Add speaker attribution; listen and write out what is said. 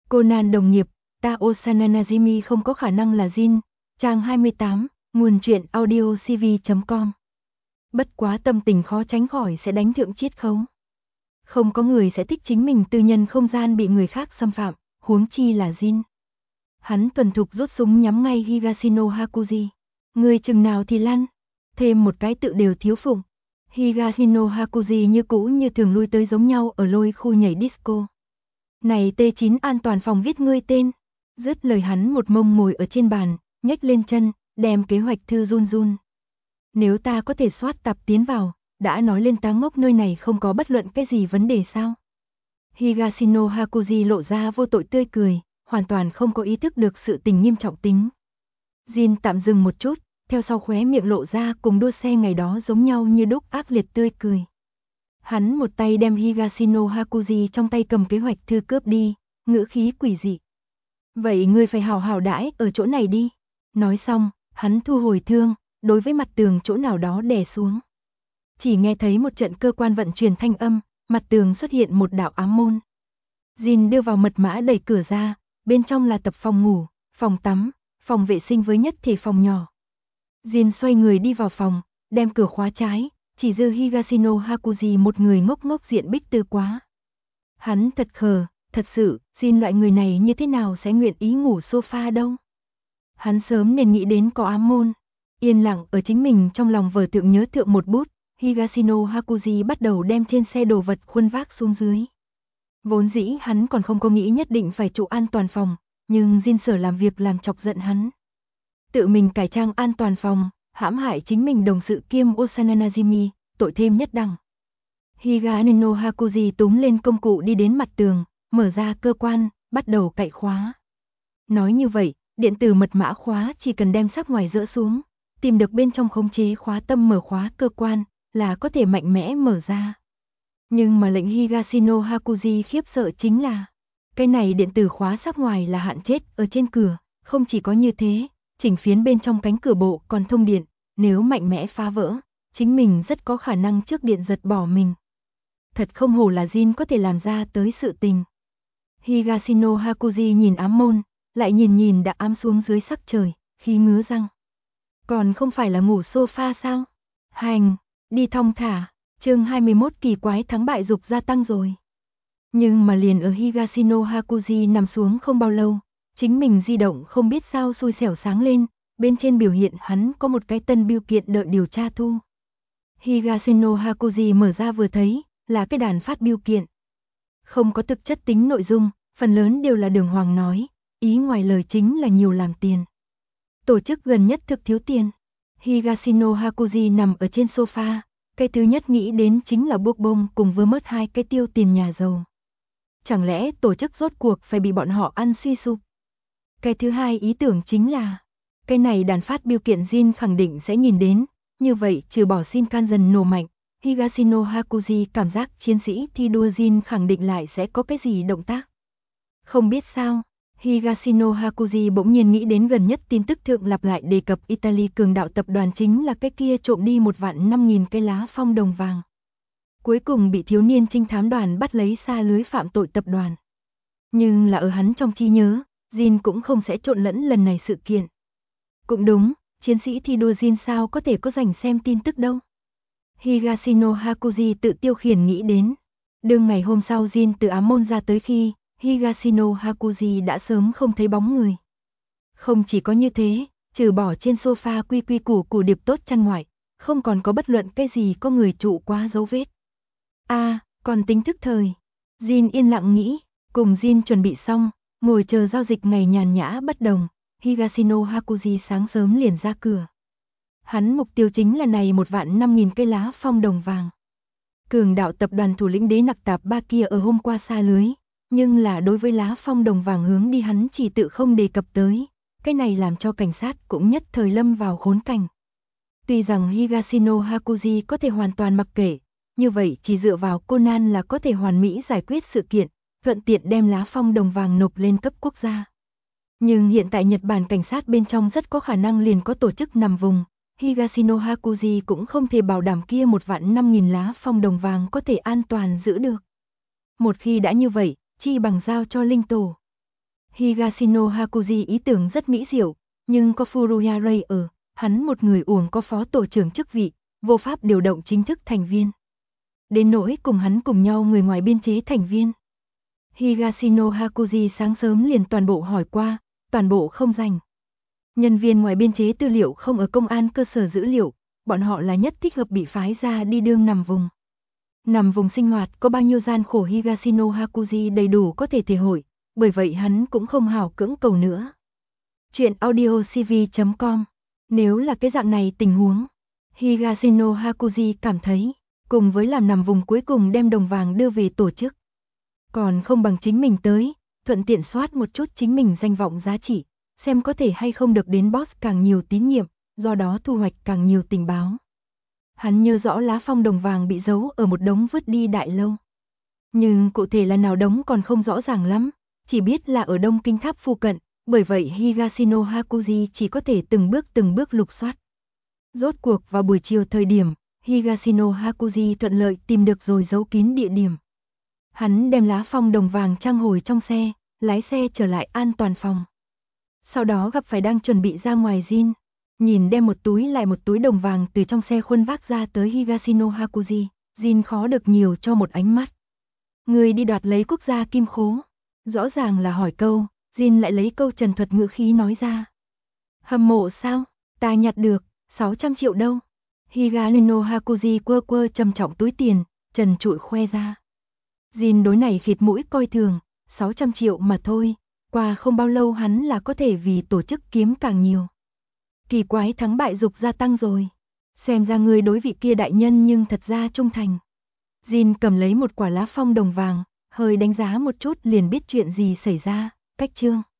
Speaker 1: Conan đồng nghiệp, Tao Sananajimi không có khả năng là Jin. Trang 28, nguồn truyện audio cv.com. Bất quá tâm tình khó tránh khỏi sẽ đánh thượng chiết khấu. Không có người sẽ thích chính mình tư nhân không gian bị người khác xâm phạm, huống chi là Jin. Hắn tuần thục rút súng nhắm ngay Higashino Hakuji. Người chừng nào thì lăn, thêm một cái tự đều thiếu phụng. Higashino Hakuji như cũ như thường lui tới giống nhau ở lôi khu nhảy disco. Này T9 an toàn phòng viết ngươi tên. Dứt lời hắn một mông ngồi ở trên bàn, nhếch lên chân, đem kế hoạch thư run run. Nếu ta có thể soát tạp tiến vào, đã nói lên tá ngốc nơi này không có bất luận cái gì vấn đề sao? Higashino Hakuji lộ ra vô tội tươi cười, hoàn toàn không có ý thức được sự tình nghiêm trọng tính. Jin tạm dừng một chút, theo sau khóe miệng lộ ra cùng đua xe ngày đó giống nhau như đúc ác liệt tươi cười. Hắn một tay đem Higashino Hakuji trong tay cầm kế hoạch thư cướp đi, ngữ khí quỷ dị. Vậy ngươi phải hào hào đãi ở chỗ này đi. Nói xong, hắn thu hồi thương, đối với mặt tường chỗ nào đó đè xuống. Chỉ nghe thấy một trận cơ quan vận chuyển thanh âm, mặt tường xuất hiện một đạo ám môn. Jin đưa vào mật mã đẩy cửa ra, bên trong là tập phòng ngủ, phòng tắm, phòng vệ sinh với nhất thể phòng nhỏ. Jin xoay người đi vào phòng, đem cửa khóa trái, chỉ dư Higashino Hakuji một người ngốc ngốc diện bích tư quá. Hắn thật khờ, thật sự, Jin loại người này như thế nào sẽ nguyện ý ngủ sofa đâu. Hắn sớm nên nghĩ đến có ám môn. Yên lặng ở chính mình trong lòng vở tượng nhớ thượng một bút, Higashino Hakuji bắt đầu đem trên xe đồ vật khuân vác xuống dưới. Vốn dĩ hắn còn không có nghĩ nhất định phải trụ an toàn phòng, nhưng Jin sở làm việc làm chọc giận hắn. Tự mình cải trang an toàn phòng, hãm hại chính mình đồng sự kiêm Osananajimi, tội thêm nhất đẳng. Higashino Hakuji túm lên công cụ đi đến mặt tường, mở ra cơ quan, bắt đầu cạy khóa. Nói như vậy, điện tử mật mã khóa chỉ cần đem sắc ngoài dỡ xuống, tìm được bên trong khống chế khóa tâm mở khóa cơ quan, là có thể mạnh mẽ mở ra. Nhưng mà lệnh Higashino Hakuji khiếp sợ chính là, cái này điện tử khóa sắc ngoài là hạn chết ở trên cửa, không chỉ có như thế, chỉnh phiến bên trong cánh cửa bộ còn thông điện, nếu mạnh mẽ phá vỡ, chính mình rất có khả năng trước điện giật bỏ mình. Thật không hổ là Jin có thể làm ra tới sự tình. Higashino Hakuji nhìn ám môn, lại nhìn đã ám xuống dưới sắc trời, khi ngứa răng. Còn không phải là ngủ sofa sao? Hành, đi thong thả, chương 21 kỳ quái thắng bại dục gia tăng rồi. Nhưng mà liền ở Higashino Hakuji nằm xuống không bao lâu, chính mình di động không biết sao xui xẻo sáng lên, bên trên biểu hiện hắn có một cái tân bưu kiện đợi điều tra thu. Higashino Hakuji mở ra vừa thấy, là cái đàn phát bưu kiện. Không có thực chất tính nội dung, phần lớn đều là đường hoàng nói, ý ngoài lời chính là nhiều làm tiền. Tổ chức gần nhất thực thiếu tiền. Higashino Hakuji nằm ở trên sofa, cái thứ nhất nghĩ đến chính là buộc bông cùng với mất hai cái tiêu tiền nhà giàu. Chẳng lẽ tổ chức rốt cuộc phải bị bọn họ ăn suy sụp? Cái thứ hai ý tưởng chính là, cái này đàn phát bưu kiện Jin khẳng định sẽ nhìn đến, như vậy trừ bỏ Shinkansen nổ mạnh, Higashino Hakuji cảm giác chiến sĩ thi đua Jin khẳng định lại sẽ có cái gì động tác. Không biết sao, Higashino Hakuji bỗng nhiên nghĩ đến gần nhất tin tức thượng lặp lại đề cập Italy cường đạo tập đoàn chính là cái kia trộm đi 1.500.000 cái lá phong đồng vàng. Cuối cùng bị thiếu niên trinh thám đoàn bắt lấy xa lưới phạm tội tập đoàn. Nhưng là ở hắn trong trí nhớ, Jin cũng không sẽ trộn lẫn lần này sự kiện. Cũng đúng, chiến sĩ thi đua Jin sao có thể có rảnh xem tin tức đâu. Higashino Hakuji tự tiêu khiển nghĩ đến. Đương ngày hôm sau Jin từ ám môn ra tới khi, Higashino Hakuji đã sớm không thấy bóng người. Không chỉ có như thế, trừ bỏ trên sofa quy quy củ điệp tốt chăn ngoại, không còn có bất luận cái gì có người trụ quá dấu vết. Còn tính thức thời. Jin yên lặng nghĩ, cùng Jin chuẩn bị xong, ngồi chờ giao dịch ngày nhàn nhã bất đồng, Higashino Hakuji sáng sớm liền ra cửa. Hắn mục tiêu chính là này 1.500.000 cây lá phong đồng vàng. Cường đạo tập đoàn thủ lĩnh Đế Nặc Tạp Ba kia ở hôm qua xa lưới, nhưng là đối với lá phong đồng vàng hướng đi hắn chỉ tự không đề cập tới, cái này làm cho cảnh sát cũng nhất thời lâm vào khốn cảnh. Tuy rằng Higashino Hakuji có thể hoàn toàn mặc kệ, như vậy chỉ dựa vào Conan là có thể hoàn mỹ giải quyết sự kiện, thuận tiện đem lá phong đồng vàng nộp lên cấp quốc gia. Nhưng hiện tại Nhật Bản cảnh sát bên trong rất có khả năng liền có tổ chức nằm vùng, Higashino Hakuji cũng không thể bảo đảm kia 1.500.000 lá phong đồng vàng có thể an toàn giữ được. Một khi đã như vậy, chi bằng giao cho linh tổ. Higashino Hakuji ý tưởng rất mỹ diệu, nhưng có Furuya Rei ở, hắn một người uổng có phó tổ trưởng chức vị, vô pháp điều động chính thức thành viên. Đến nỗi cùng hắn cùng nhau người ngoài biên chế thành viên. Higashino Hakuji sáng sớm liền toàn bộ hỏi qua, toàn bộ không rành. Nhân viên ngoài biên chế tư liệu không ở công an cơ sở dữ liệu, bọn họ là nhất thích hợp bị phái ra đi đương nằm vùng. Nằm vùng sinh hoạt có bao nhiêu gian khổ Higashino Hakuji đầy đủ có thể thể hội, bởi vậy hắn cũng không hào cưỡng cầu nữa. Chuyện audiocv.com. Nếu là cái dạng này tình huống, Higashino Hakuji cảm thấy, cùng với làm nằm vùng cuối cùng đem đồng vàng đưa về tổ chức, còn không bằng chính mình tới, thuận tiện soát một chút chính mình danh vọng giá trị, xem có thể hay không được đến boss càng nhiều tín nhiệm, do đó thu hoạch càng nhiều tình báo. Hắn nhớ rõ lá phong đồng vàng bị giấu ở một đống vứt đi đại lâu. Nhưng cụ thể là nào đống còn không rõ ràng lắm, chỉ biết là ở Đông Kinh Tháp phụ cận, bởi vậy Higashino Hakuji chỉ có thể từng bước lục soát. Rốt cuộc vào buổi chiều thời điểm, Higashino Hakuji thuận lợi tìm được rồi giấu kín địa điểm. Hắn đem lá phong đồng vàng trang hồi trong xe, lái xe trở lại an toàn phòng. Sau đó gặp phải đang chuẩn bị ra ngoài Jin, nhìn đem một túi lại một túi đồng vàng từ trong xe khuân vác ra tới Higashino Hakuji, Jin khó được nhiều cho một ánh mắt. Người đi đoạt lấy quốc gia kim khố, rõ ràng là hỏi câu, Jin lại lấy câu trần thuật ngữ khí nói ra. Hâm mộ sao, ta nhặt được, 600 triệu đâu. Higashino Hakuji quơ trầm trọng túi tiền, trần trụi khoe ra. Jin đối này khịt mũi coi thường, 600 triệu mà thôi, qua không bao lâu hắn là có thể vì tổ chức kiếm càng nhiều. Kỳ quái thắng bại dục gia tăng rồi, xem ra người đối vị kia đại nhân nhưng thật ra trung thành. Jin cầm lấy một quả lá phong đồng vàng, hơi đánh giá một chút liền biết chuyện gì xảy ra, cách chương.